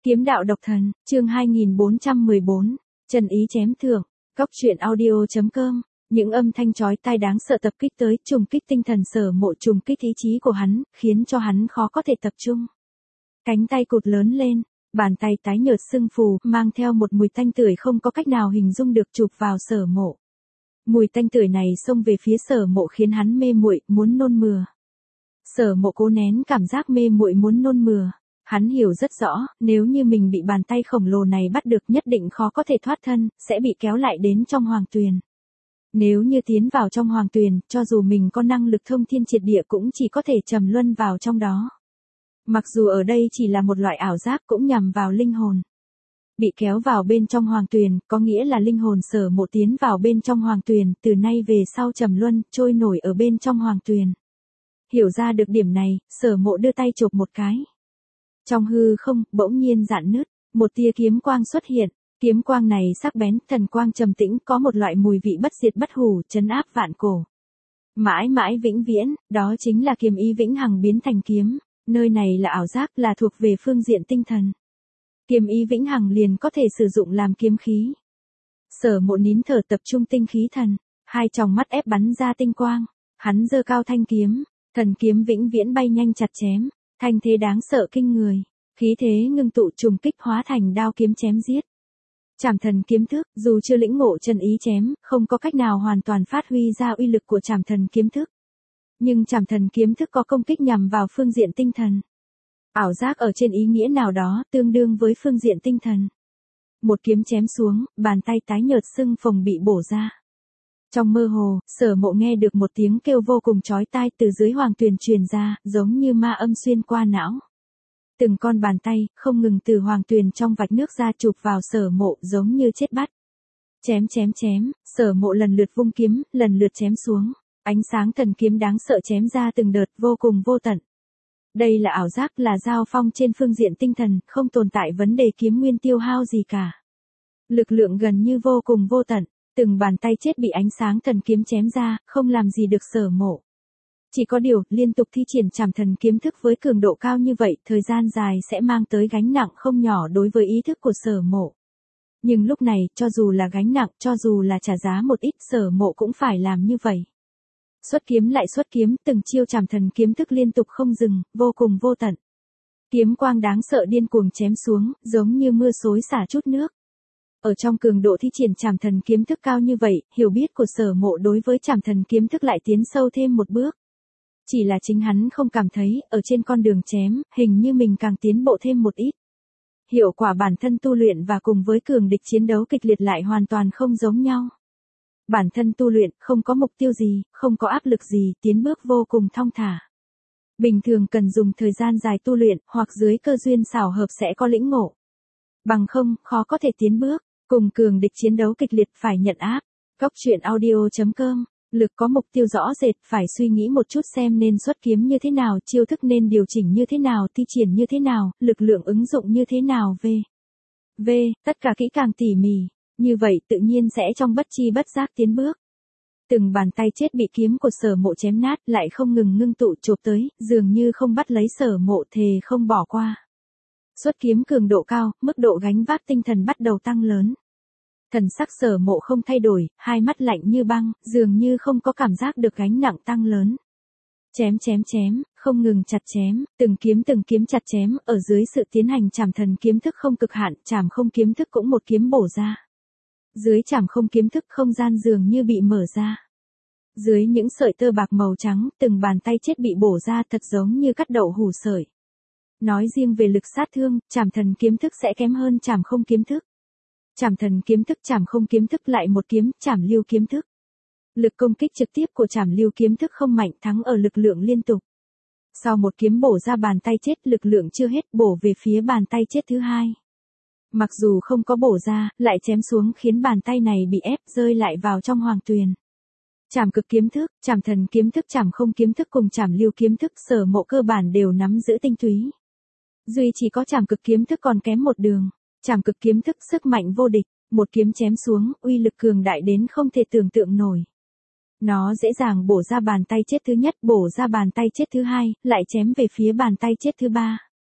Kiếm đạo độc thần, chương 2414, Trần Ý chém thưởng, Cóc truyện audio.com, những âm thanh chói tai đáng sợ tập kích tới, trùng kích tinh thần Sở Mộ, trùng kích ý chí của hắn, khiến cho hắn khó có thể tập trung. Cánh tay cụt lớn lên, bàn tay tái nhợt sưng phù, mang theo một mùi tanh tưởi không có cách nào hình dung được chụp vào Sở Mộ. Mùi tanh tưởi này xông về phía Sở Mộ khiến hắn mê muội, muốn nôn mửa. Sở Mộ cố nén cảm giác mê muội muốn nôn mửa. Hắn hiểu rất rõ, nếu như mình bị bàn tay khổng lồ này bắt được nhất định khó có thể thoát thân, sẽ bị kéo lại đến trong hoàng tuyền. Nếu như tiến vào trong hoàng tuyền, cho dù mình có năng lực thông thiên triệt địa cũng chỉ có thể trầm luân vào trong đó. Mặc dù ở đây chỉ là một loại ảo giác cũng nhằm vào linh hồn. Bị kéo vào bên trong hoàng tuyền, có nghĩa là linh hồn Sở Mộ tiến vào bên trong hoàng tuyền, từ nay về sau trầm luân, trôi nổi ở bên trong hoàng tuyền. Hiểu ra được điểm này, Sở Mộ đưa tay chộp một cái. Trong hư không, bỗng nhiên rạn nứt, một tia kiếm quang xuất hiện, kiếm quang này sắc bén, thần quang trầm tĩnh, có một loại mùi vị bất diệt bất hủ, trấn áp vạn cổ. Mãi mãi vĩnh viễn, đó chính là kiếm ý vĩnh hằng biến thành kiếm, nơi này là ảo giác, là thuộc về phương diện tinh thần. Kiếm ý vĩnh hằng liền có thể sử dụng làm kiếm khí. Sở Mộ nín thở tập trung tinh khí thần, hai tròng mắt ép bắn ra tinh quang, hắn giơ cao thanh kiếm, thần kiếm vĩnh viễn bay nhanh chặt chém. Thanh thế đáng sợ kinh người, khí thế ngưng tụ trùng kích hóa thành đao kiếm chém giết. Trảm thần kiếm thức, dù chưa lĩnh ngộ chân ý chém, không có cách nào hoàn toàn phát huy ra uy lực của trảm thần kiếm thức. Nhưng trảm thần kiếm thức có công kích nhằm vào phương diện tinh thần. Ảo giác ở trên ý nghĩa nào đó, tương đương với phương diện tinh thần. Một kiếm chém xuống, bàn tay tái nhợt sưng phồng bị bổ ra. Trong mơ hồ, Sở Mộ nghe được một tiếng kêu vô cùng chói tai từ dưới hoàng tuyền truyền ra, giống như ma âm xuyên qua não. Từng con bàn tay, không ngừng từ hoàng tuyền trong vạch nước ra chụp vào Sở Mộ giống như chết bắt. Chém chém chém, Sở Mộ lần lượt vung kiếm, lần lượt chém xuống. Ánh sáng thần kiếm đáng sợ chém ra từng đợt vô cùng vô tận. Đây là ảo giác, là giao phong trên phương diện tinh thần, không tồn tại vấn đề kiếm nguyên tiêu hao gì cả. Lực lượng gần như vô cùng vô tận. Từng bàn tay chết bị ánh sáng thần kiếm chém ra, không làm gì được Sở Mộ. Chỉ có điều, liên tục thi triển trảm thần kiếm thức với cường độ cao như vậy, thời gian dài sẽ mang tới gánh nặng không nhỏ đối với ý thức của Sở Mộ. Nhưng lúc này, cho dù là gánh nặng, cho dù là trả giá một ít, Sở Mộ cũng phải làm như vậy. Xuất kiếm lại xuất kiếm, từng chiêu trảm thần kiếm thức liên tục không dừng, vô cùng vô tận. Kiếm quang đáng sợ điên cuồng chém xuống, giống như mưa xối xả chút nước. Ở trong cường độ thi triển trảm thần kiếm thức cao như vậy, hiểu biết của Sở Mộ đối với trảm thần kiếm thức lại tiến sâu thêm một bước. Chỉ là chính hắn không cảm thấy, ở trên con đường chém, hình như mình càng tiến bộ thêm một ít. Hiệu quả bản thân tu luyện và cùng với cường địch chiến đấu kịch liệt lại hoàn toàn không giống nhau. Bản thân tu luyện, không có mục tiêu gì, không có áp lực gì, tiến bước vô cùng thong thả. Bình thường cần dùng thời gian dài tu luyện, hoặc dưới cơ duyên xảo hợp sẽ có lĩnh ngộ. Bằng không, khó có thể tiến bước. Cùng cường địch chiến đấu kịch liệt phải nhận áp. Cóc truyện audio.com, lực có mục tiêu rõ rệt, phải suy nghĩ một chút xem nên xuất kiếm như thế nào, chiêu thức nên điều chỉnh như thế nào, thi triển như thế nào, lực lượng ứng dụng như thế nào tất cả kỹ càng tỉ mỉ, như vậy tự nhiên sẽ trong bất chi bất giác tiến bước. Từng bàn tay chết bị kiếm của Sở Mộ chém nát lại không ngừng ngưng tụ chộp tới, dường như không bắt lấy Sở Mộ thề không bỏ qua. Xuất kiếm cường độ cao, mức độ gánh vác tinh thần bắt đầu tăng lớn. Thần sắc Sở Mộ không thay đổi, hai mắt lạnh như băng, dường như không có cảm giác được gánh nặng tăng lớn. Chém chém chém, không ngừng chặt chém, từng kiếm chặt chém, ở dưới sự tiến hành trảm thần kiếm thức không cực hạn, trảm không kiếm thức cũng một kiếm bổ ra. Dưới trảm không kiếm thức không gian dường như bị mở ra. Dưới những sợi tơ bạc màu trắng, từng bàn tay chết bị bổ ra thật giống như cắt đậu hủ sợi. Nói riêng về lực sát thương, trảm thần kiếm thức sẽ kém hơn trảm không kiếm thức. Trảm thần kiếm thức trảm không kiếm thức lại một kiếm, trảm lưu kiếm thức. Lực công kích trực tiếp của trảm lưu kiếm thức không mạnh, thắng ở lực lượng liên tục. Sau một kiếm bổ ra bàn tay chết, lực lượng chưa hết, bổ về phía bàn tay chết thứ hai. Mặc dù không có bổ ra, lại chém xuống khiến bàn tay này bị ép rơi lại vào trong hoàng tuyền. Trảm cực kiếm thức, trảm thần kiếm thức, trảm không kiếm thức cùng trảm lưu kiếm thức, Sở Mộ cơ bản đều nắm giữ tinh túy. Duy chỉ có trảm cực kiếm thức còn kém một đường. Trảm cực kiếm thức sức mạnh vô địch, một kiếm chém xuống, uy lực cường đại đến không thể tưởng tượng nổi. Nó dễ dàng bổ ra bàn tay chết thứ nhất, bổ ra bàn tay chết thứ hai, lại chém về phía bàn tay chết thứ ba.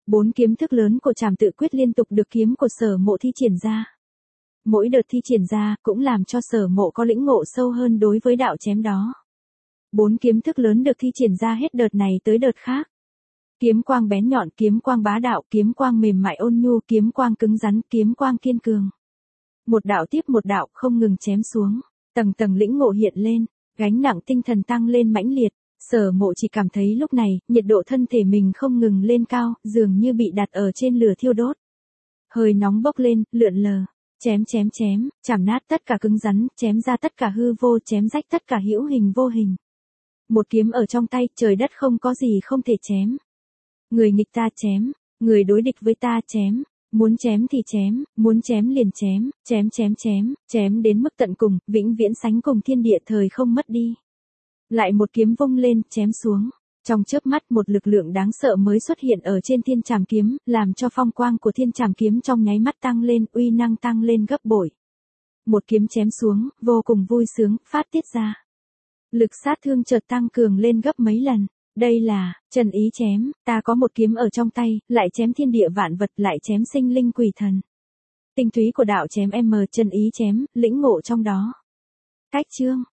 4 kiếm thức lớn của Trảm Tự Quyết liên tục được kiếm của Sở Mộ thi triển ra. Mỗi đợt thi triển ra cũng làm cho Sở Mộ có lĩnh ngộ sâu hơn đối với đạo chém đó. 4 kiếm thức lớn được thi triển ra hết đợt này tới đợt khác. Kiếm quang bén nhọn, kiếm quang bá đạo, kiếm quang mềm mại ôn nhu, kiếm quang cứng rắn, kiếm quang kiên cường. Một đạo tiếp một đạo không ngừng chém xuống, tầng tầng lĩnh ngộ hiện lên, gánh nặng tinh thần tăng lên mãnh liệt. Sở Mộ chỉ cảm thấy lúc này, nhiệt độ thân thể mình không ngừng lên cao, dường như bị đặt ở trên lửa thiêu đốt. Hơi nóng bốc lên, lượn lờ, chém, chảm nát tất cả cứng rắn, chém ra tất cả hư vô, chém rách tất cả hữu hình vô hình. Một kiếm ở trong tay, trời đất không có gì không thể chém. Người nghịch ta chém, người đối địch với ta chém, muốn chém thì chém, muốn chém liền chém, chém đến mức tận cùng, vĩnh viễn sánh cùng thiên địa thời không mất đi. Lại một kiếm vung lên, chém xuống. Trong chớp mắt một lực lượng đáng sợ mới xuất hiện ở trên thiên trảm kiếm, làm cho phong quang của thiên trảm kiếm trong nháy mắt tăng lên, uy năng tăng lên gấp bội. Một kiếm chém xuống, vô cùng vui sướng, phát tiết ra. Lực sát thương chợt tăng cường lên gấp mấy lần. Đây là, Trần Ý chém, ta có một kiếm ở trong tay, lại chém thiên địa vạn vật, lại chém sinh linh quỷ thần. Tinh túy của đạo chém Trần Ý chém, lĩnh ngộ trong đó. Cách chương